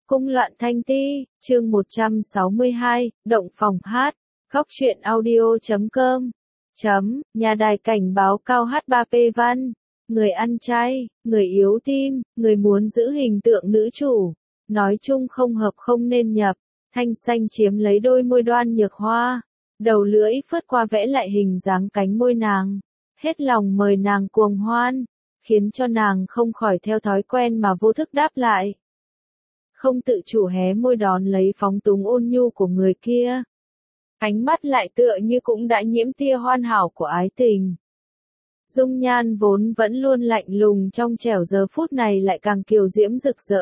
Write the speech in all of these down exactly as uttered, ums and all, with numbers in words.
Cung loạn thanh ti, chương một trăm sáu mươi hai, động phòng hát, góc truyện audio chấm com, chấm, nhà đài cảnh báo cao hát ba P văn, người ăn chay, người yếu tim, người muốn giữ hình tượng nữ chủ, nói chung không hợp không nên nhập, Thanh Xanh chiếm lấy đôi môi Đoan Nhược Hoa, đầu lưỡi phớt qua vẽ lại hình dáng cánh môi nàng, hết lòng mời nàng cuồng hoan, khiến cho nàng không khỏi theo thói quen mà vô thức đáp lại. Không tự chủ hé môi đón lấy phóng túng ôn nhu của người kia. Ánh mắt lại tựa như cũng đã nhiễm tia hoàn hảo của ái tình. Dung nhan vốn vẫn luôn lạnh lùng trong trẻo giờ phút này lại càng kiều diễm rực rỡ.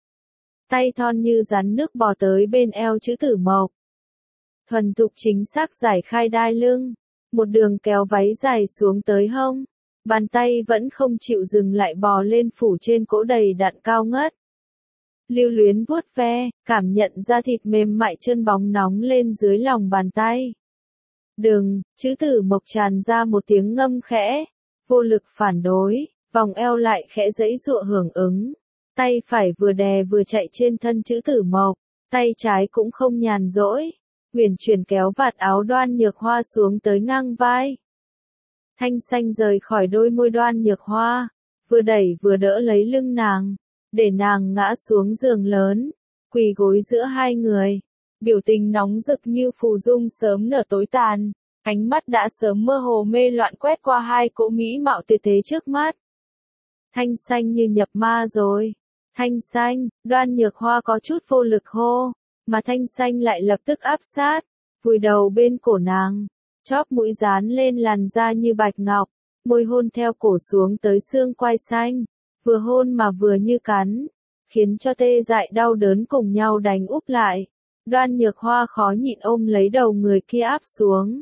Tay thon như rắn nước bò tới bên eo chữ tử mộc. Thuần thục chính xác giải khai đai lưng, một đường kéo váy dài xuống tới hông. Bàn tay vẫn không chịu dừng lại bò lên phủ trên cỗ đầy đặn cao ngất. Lưu luyến vuốt ve, cảm nhận da thịt mềm mại chân bóng nóng lên dưới lòng bàn tay. Đừng, chữ tử mộc tràn ra một tiếng ngâm khẽ, vô lực phản đối, vòng eo lại khẽ giãy giụa hưởng ứng. Tay phải vừa đè vừa chạy trên thân chữ tử mộc, tay trái cũng không nhàn rỗi, huyền chuyển kéo vạt áo Đoan Nhược Hoa xuống tới ngang vai. Thanh Xanh rời khỏi đôi môi Đoan Nhược Hoa, vừa đẩy vừa đỡ lấy lưng nàng, để nàng ngã xuống giường lớn, quỳ gối giữa hai người, biểu tình nóng rực như phù dung sớm nở tối tàn, ánh mắt đã sớm mơ hồ mê loạn quét qua hai cỗ mỹ mạo tuyệt thế trước mắt. Thanh Xanh như nhập ma rồi. Thanh Xanh, Đoan Nhược Hoa có chút vô lực hô, mà Thanh Xanh lại lập tức áp sát, vùi đầu bên cổ nàng, chóp mũi dán lên làn da như bạch ngọc, môi hôn theo cổ xuống tới xương quai xanh, vừa hôn mà vừa như cắn, khiến cho tê dại đau đớn cùng nhau đánh úp lại. Đoan Nhược Hoa khó nhịn ôm lấy đầu người kia áp xuống,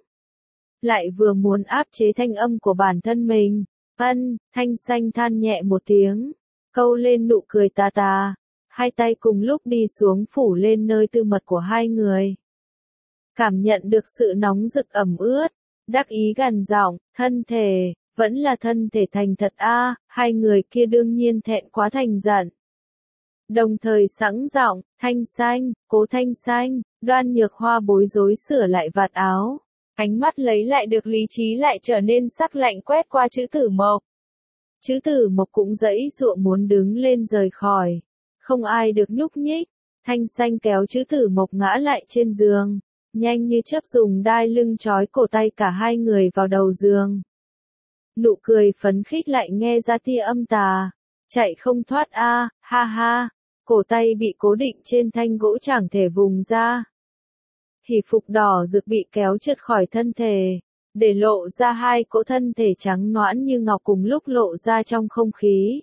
lại vừa muốn áp chế thanh âm của bản thân mình. Ân, Thanh Xanh than nhẹ một tiếng, câu lên nụ cười tà tà, hai tay cùng lúc đi xuống phủ lên nơi tư mật của hai người. Cảm nhận được sự nóng rực ẩm ướt, đắc ý gằn giọng, thân thể, vẫn là thân thể thành thật a, hai người kia đương nhiên thẹn quá thành giận. Đồng thời sẵn giọng, Thanh Xanh, cố Thanh Xanh, Đoan Nhược Hoa bối rối sửa lại vạt áo. Ánh mắt lấy lại được lý trí lại trở nên sắc lạnh quét qua chữ tử mộc. Chữ tử mộc cũng giãy giụa muốn đứng lên rời khỏi. Không ai được nhúc nhích. Thanh Xanh kéo chữ tử mộc ngã lại trên giường. Nhanh như chớp dùng đai lưng trói cổ tay cả hai người vào đầu giường. Nụ cười phấn khích lại nghe ra tia âm tà. Chạy không thoát a, ha ha. Cổ tay bị cố định trên thanh gỗ chẳng thể vùng ra. Hỉ phục đỏ rực bị kéo trượt khỏi thân thể, để lộ ra hai cỗ thân thể trắng nõn như ngọc cùng lúc lộ ra trong không khí.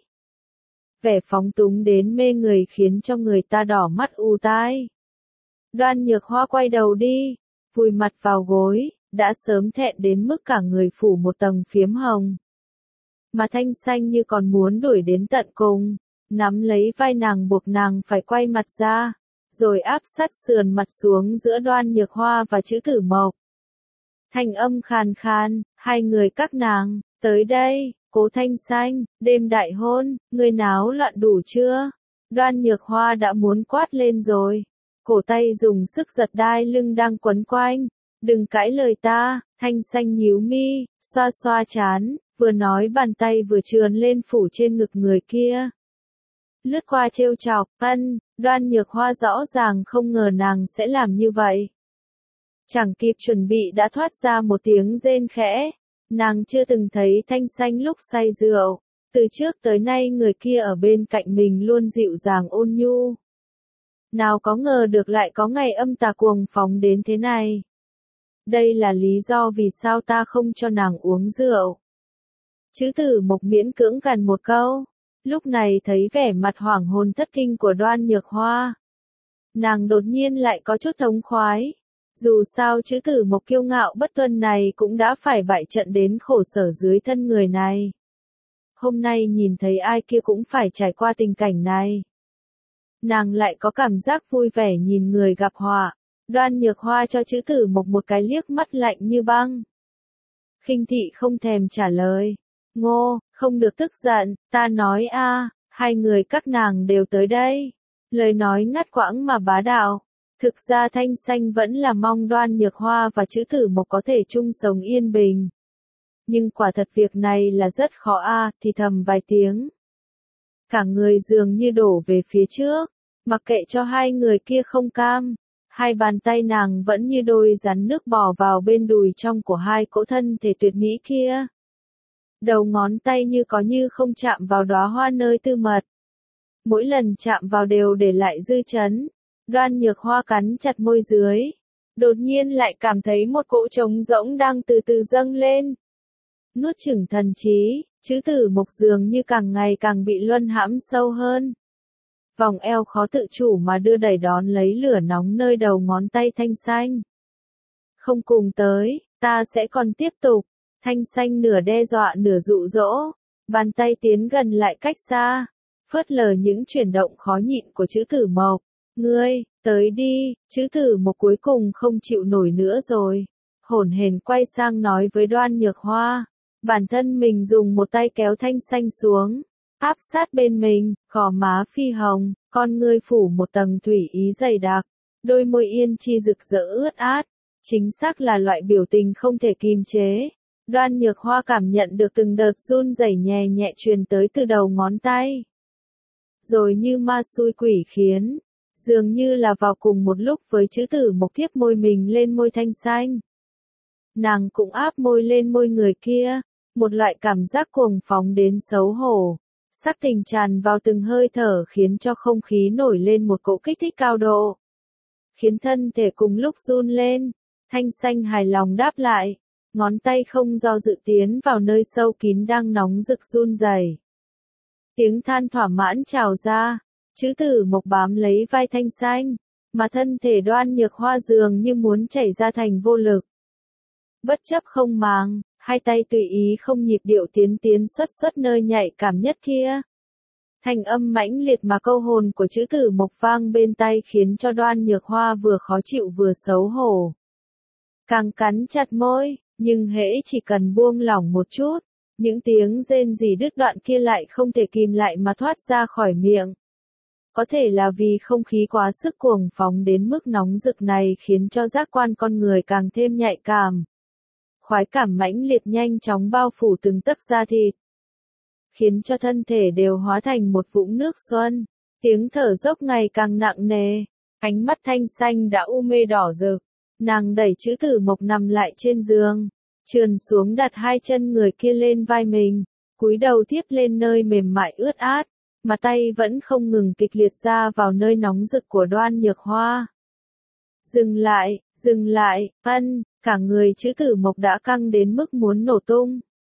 Vẻ phóng túng đến mê người khiến cho người ta đỏ mắt ù tai. Đoan Nhược Hoa quay đầu đi, vùi mặt vào gối, đã sớm thẹn đến mức cả người phủ một tầng phiếm hồng. Mà Thanh Xanh như còn muốn đuổi đến tận cùng, nắm lấy vai nàng buộc nàng phải quay mặt ra. Rồi áp sát sườn mặt xuống giữa Đoan Nhược Hoa và chữ tử mộc. Thanh âm khàn khàn, hai người các nàng, tới đây, cố Thanh Xanh, đêm đại hôn, người náo loạn đủ chưa? Đoan Nhược Hoa đã muốn quát lên rồi. Cổ tay dùng sức giật đai lưng đang quấn quanh. Đừng cãi lời ta, Thanh Xanh nhíu mi, xoa xoa trán, vừa nói bàn tay vừa trườn lên phủ trên ngực người kia. Lướt qua trêu chọc, ân, Đoan Nhược Hoa rõ ràng không ngờ nàng sẽ làm như vậy. Chẳng kịp chuẩn bị đã thoát ra một tiếng rên khẽ. Nàng chưa từng thấy Thanh Xanh lúc say rượu. Từ trước tới nay người kia ở bên cạnh mình luôn dịu dàng ôn nhu. Nào có ngờ được lại có ngày âm tà cuồng phóng đến thế này. Đây là lý do vì sao ta không cho nàng uống rượu. Chữ tử mộc miễn cưỡng gằn một câu. Lúc này thấy vẻ mặt hoảng hồn thất kinh của Đoan Nhược Hoa. Nàng đột nhiên lại có chút thống khoái. Dù sao chữ tử mộc kiêu ngạo bất tuân này cũng đã phải bại trận đến khổ sở dưới thân người này. Hôm nay nhìn thấy ai kia cũng phải trải qua tình cảnh này. Nàng lại có cảm giác vui vẻ nhìn người gặp họa. Đoan Nhược Hoa cho chữ tử mộc một cái liếc mắt lạnh như băng. Khinh thị không thèm trả lời. Ngô, không được tức giận, ta nói a, hai người các nàng đều tới đây. Lời nói ngắt quãng mà bá đạo. Thực ra Thanh Xanh vẫn là mong Đoan Nhược Hoa và Trữ Tử Mộc có thể chung sống yên bình. Nhưng quả thật việc này là rất khó a, thì thầm vài tiếng. Cả người dường như đổ về phía trước, mặc kệ cho hai người kia không cam. Hai bàn tay nàng vẫn như đôi rắn nước bò vào bên đùi trong của hai cỗ thân thể tuyệt mỹ kia. Đầu ngón tay như có như không chạm vào đóa hoa nơi tư mật. Mỗi lần chạm vào đều để lại dư chấn. Đoan Nhược Hoa cắn chặt môi dưới. Đột nhiên lại cảm thấy một cỗ trống rỗng đang từ từ dâng lên. Nuốt chửng thần trí, Trữ Tử Mộc dường như càng ngày càng bị luân hãm sâu hơn. Vòng eo khó tự chủ mà đưa đẩy đón lấy lửa nóng nơi đầu ngón tay Thanh Xanh. Không cùng tới, ta sẽ còn tiếp tục. Thanh Xanh nửa đe dọa nửa dụ dỗ. Bàn tay tiến gần lại cách xa. Phớt lờ những chuyển động khó nhịn của Trữ Tử Mộc. Ngươi, tới đi, Trữ Tử Mộc cuối cùng không chịu nổi nữa rồi. Hổn hển quay sang nói với Đoan Nhược Hoa. Bản thân mình dùng một tay kéo Thanh Xanh xuống. Áp sát bên mình, gò má phi hồng, con ngươi phủ một tầng thủy ý dày đặc. Đôi môi yên chi rực rỡ ướt át. Chính xác là loại biểu tình không thể kìm chế. Đoan Nhược Hoa cảm nhận được từng đợt run rẩy nhẹ nhẹ truyền tới từ đầu ngón tay. Rồi như ma xui quỷ khiến. Dường như là vào cùng một lúc với Trữ Tử Mộc tiếp môi mình lên môi Thanh Xanh. Nàng cũng áp môi lên môi người kia. Một loại cảm giác cuồng phóng đến xấu hổ. Sắc tình tràn vào từng hơi thở khiến cho không khí nổi lên một cỗ kích thích cao độ. Khiến thân thể cùng lúc run lên. Thanh Xanh hài lòng đáp lại. Ngón tay không do dự tiến vào nơi sâu kín đang nóng rực run rẩy. Tiếng than thỏa mãn trào ra. Trữ Tử Mộc bám lấy vai Thanh Xanh. Mà thân thể Đoan Nhược Hoa dường như muốn chảy ra thành vô lực. Bất chấp không màng. Hai tay tùy ý không nhịp điệu tiến tiến xuất xuất nơi nhạy cảm nhất kia. Thành âm mãnh liệt mà câu hồn của Trữ Tử Mộc vang bên tai khiến cho Đoan Nhược Hoa vừa khó chịu vừa xấu hổ. Càng cắn chặt môi, nhưng hễ chỉ cần buông lỏng một chút, những tiếng rên rỉ đứt đoạn kia lại không thể kìm lại mà thoát ra khỏi miệng. Có thể là vì không khí quá sức cuồng phóng đến mức nóng rực này khiến cho giác quan con người càng thêm nhạy cảm. Khoái cảm mãnh liệt nhanh chóng bao phủ từng tấc da thịt. Khiến cho thân thể đều hóa thành một vũng nước xuân. Tiếng thở dốc ngày càng nặng nề. Ánh mắt Thanh Xanh đã u mê đỏ rực. Nàng đẩy Trữ Tử Mộc nằm lại trên giường. Trườn xuống đặt hai chân người kia lên vai mình. Cúi đầu tiếp lên nơi mềm mại ướt át. Mà tay vẫn không ngừng kịch liệt ra vào nơi nóng rực của Đoan Nhược Hoa. Dừng lại, dừng lại, ân, cả người Trữ Tử Mộc đã căng đến mức muốn nổ tung.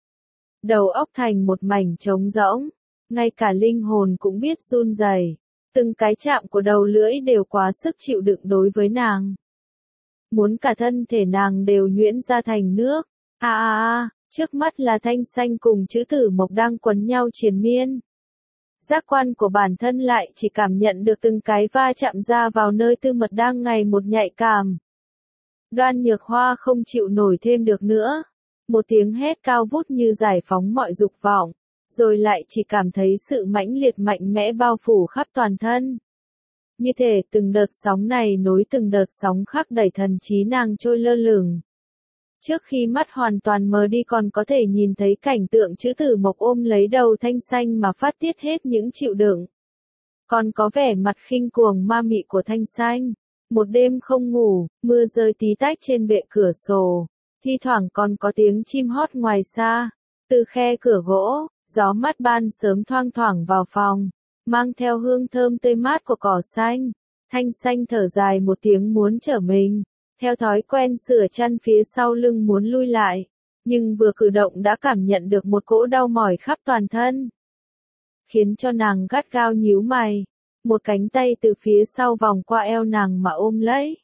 Đầu óc thành một mảnh trống rỗng, ngay cả linh hồn cũng biết run rẩy. Từng cái chạm của đầu lưỡi đều quá sức chịu đựng đối với nàng. Muốn cả thân thể nàng đều nhuyễn ra thành nước. A a a, trước mắt là Thanh Xanh cùng Trữ Tử Mộc đang quấn nhau triền miên. Giác quan của bản thân lại chỉ cảm nhận được từng cái va chạm ra vào nơi tư mật đang ngày một nhạy cảm. Đoan Nhược Hoa không chịu nổi thêm được nữa. Một tiếng hét cao vút như giải phóng mọi dục vọng, rồi lại chỉ cảm thấy sự mãnh liệt mạnh mẽ bao phủ khắp toàn thân. Như thể từng đợt sóng này nối từng đợt sóng khác đẩy thần trí nàng trôi lơ lửng. Trước khi mắt hoàn toàn mờ đi còn có thể nhìn thấy cảnh tượng Trữ Tử Mộc ôm lấy đầu Thanh Xanh mà phát tiết hết những chịu đựng. Còn có vẻ mặt khinh cuồng ma mị của Thanh Xanh. Một đêm không ngủ, mưa rơi tí tách trên bệ cửa sổ. Thi thoảng còn có tiếng chim hót ngoài xa. Từ khe cửa gỗ, gió mát ban sớm thoang thoảng vào phòng. Mang theo hương thơm tươi mát của cỏ xanh. Thanh Xanh thở dài một tiếng muốn trở mình. Theo thói quen sửa chăn phía sau lưng muốn lui lại. Nhưng vừa cử động đã cảm nhận được một cỗ đau mỏi khắp toàn thân. Khiến cho nàng gắt gao nhíu mày. Một cánh tay từ phía sau vòng qua eo nàng mà ôm lấy.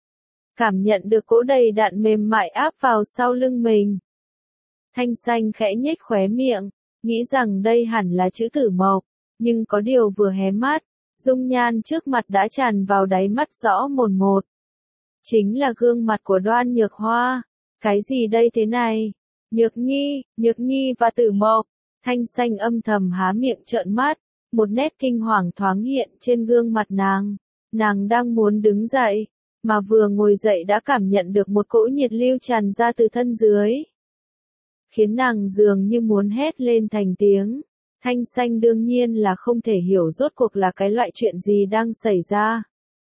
Cảm nhận được cỗ đầy đặn mềm mại áp vào sau lưng mình. Thanh Xanh khẽ nhếch khóe miệng, nghĩ rằng đây hẳn là Trữ Tử Mộc, nhưng có điều vừa hé mắt, dung nhan trước mặt đã tràn vào đáy mắt rõ mồn một. Chính là gương mặt của Đoan Nhược Hoa. Cái gì đây thế này? Nhược Nhi, Nhược Nhi và Tử Mộc. Thanh Xanh âm thầm há miệng trợn mắt, Một nét kinh hoàng thoáng hiện trên gương mặt nàng. Nàng đang muốn đứng dậy, mà vừa ngồi dậy đã cảm nhận được một cỗ nhiệt lưu tràn ra từ thân dưới. Khiến nàng dường như muốn hét lên thành tiếng. Thanh Xanh đương nhiên là không thể hiểu rốt cuộc là cái loại chuyện gì đang xảy ra.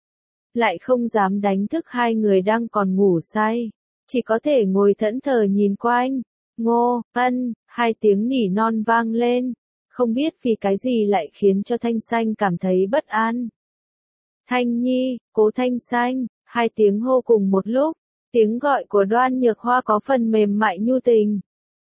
Lại không dám đánh thức hai người đang còn ngủ say. Chỉ có thể ngồi thẫn thờ nhìn quanh. Ngô, Ân, hai tiếng nỉ non vang lên. Không biết vì cái gì lại khiến cho Thanh Xanh cảm thấy bất an. Thanh Nhi, Cố Thanh Xanh, hai tiếng hô cùng một lúc. Tiếng gọi của Đoan Nhược Hoa có phần mềm mại nhu tình.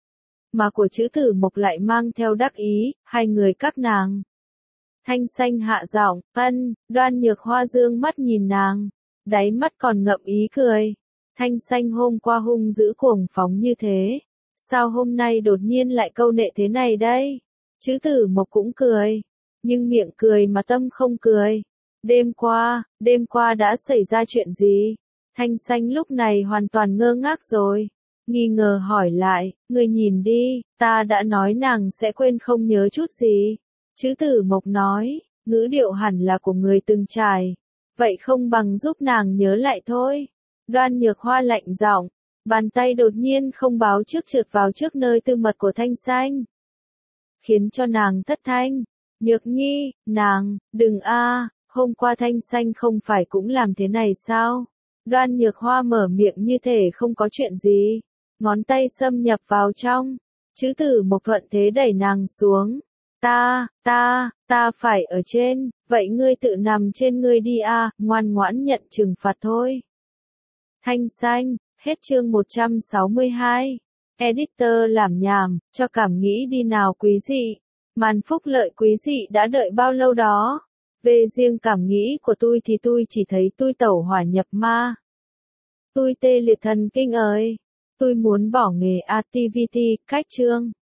Mà của Trữ Tử Mộc lại mang theo đắc ý, hai người các nàng. Thanh Xanh hạ giọng, Ân, Đoan Nhược Hoa dương mắt nhìn nàng. Đáy mắt còn ngậm ý cười. Thanh Xanh hôm qua hung dữ cuồng phóng như thế. Sao hôm nay đột nhiên lại câu nệ thế này đây? Trữ Tử Mộc cũng cười. Nhưng miệng cười mà tâm không cười. Đêm qua, đêm qua đã xảy ra chuyện gì? Thanh Xanh lúc này hoàn toàn ngơ ngác rồi. Nghi ngờ hỏi lại, người nhìn đi, ta đã nói nàng sẽ quên không nhớ chút gì. Trữ Tử Mộc nói, ngữ điệu hẳn là của người từng trải. Vậy không bằng giúp nàng nhớ lại thôi. Đoan Nhược Hoa lạnh giọng, bàn tay đột nhiên không báo trước trượt vào trước nơi tư mật của Thanh Xanh. Khiến cho nàng thất thanh. Nhược Nhi, nàng, đừng a, hôm qua Thanh Xanh không phải cũng làm thế này sao? Đoan Nhược Hoa mở miệng như thể không có chuyện gì. Ngón tay xâm nhập vào trong. Trữ Tử Mộc thuận thế đẩy nàng xuống. Ta, ta, ta phải ở trên, vậy ngươi tự nằm trên ngươi đi a, ngoan ngoãn nhận trừng phạt thôi. Thanh Xanh, hết chương một trăm sáu mươi hai. Editor làm nhảm, cho cảm nghĩ đi nào quý dị. Màn phúc lợi quý dị đã đợi bao lâu đó. Về riêng cảm nghĩ của tôi thì tôi chỉ thấy tôi tẩu hỏa nhập ma. Tôi tê liệt thần kinh ơi. Tôi muốn bỏ nghề activity, cách chương.